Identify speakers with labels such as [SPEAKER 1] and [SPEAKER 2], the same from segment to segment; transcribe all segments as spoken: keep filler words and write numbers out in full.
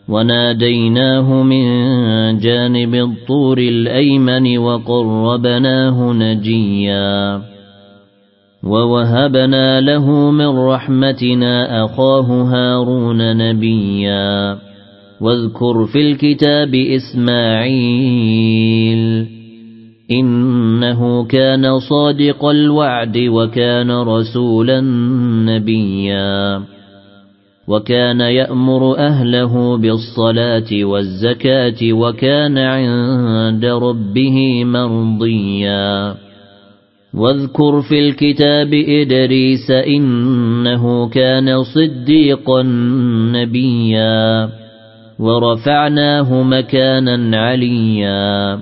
[SPEAKER 1] وناديناه من جانب الطور الأيمن وقربناه نجيا ووهبنا له من رحمتنا أخاه هارون نبيا واذكر في الكتاب إسماعيل إنه كان صادق الوعد وكان رسولا نبيا وكان يأمر أهله بالصلاة والزكاة وكان عند ربه مرضيا واذكر في الكتاب إدريس إنه كان صديقا نبيا ورفعناه مكانا عليا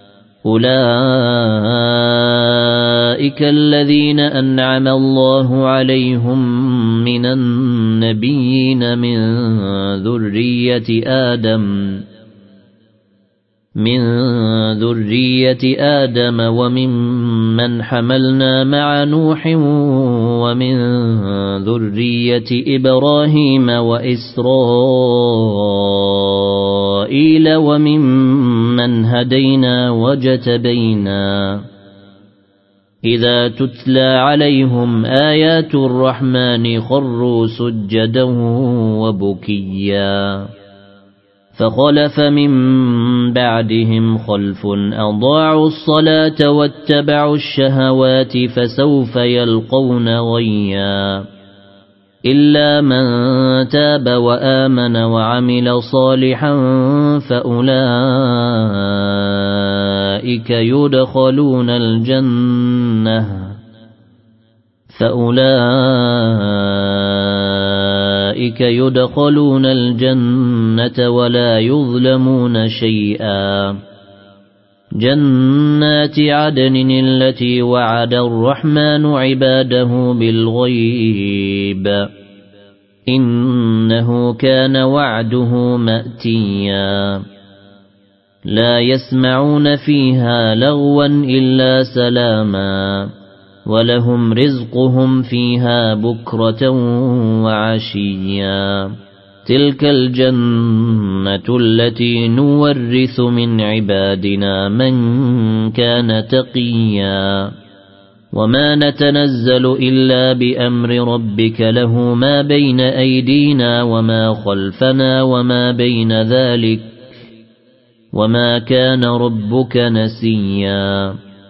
[SPEAKER 1] أولئك الذين أنعم الله عليهم من النبيين من ذرية آدم من ذرية آدم وممن حملنا مع نوح ومن ذرية إبراهيم وإسرائيل وممن هدينا وجتبينا إذا تتلى عليهم آيات الرحمن خروا سجدا وبكيا فخلف من بعدهم خلف أضاعوا الصلاة واتبعوا الشهوات فسوف يلقون غيا إلا من تاب وآمن وعمل صالحا فأولئك يدخلون الجنة فأولئك يدخلون الجنة ولا يظلمون شيئا جنات عدن التي وعد الرحمن عباده بالغيب إنه كان وعده مأتيا لا يسمعون فيها لغوا إلا سلاما ولهم رزقهم فيها بكرة وعشيا تلك الجنة التي نورث من عبادنا من كان تقيا وما نتنزل إلا بأمر ربك له ما بين أيدينا وما خلفنا وما بين ذلك وما كان ربك نسيا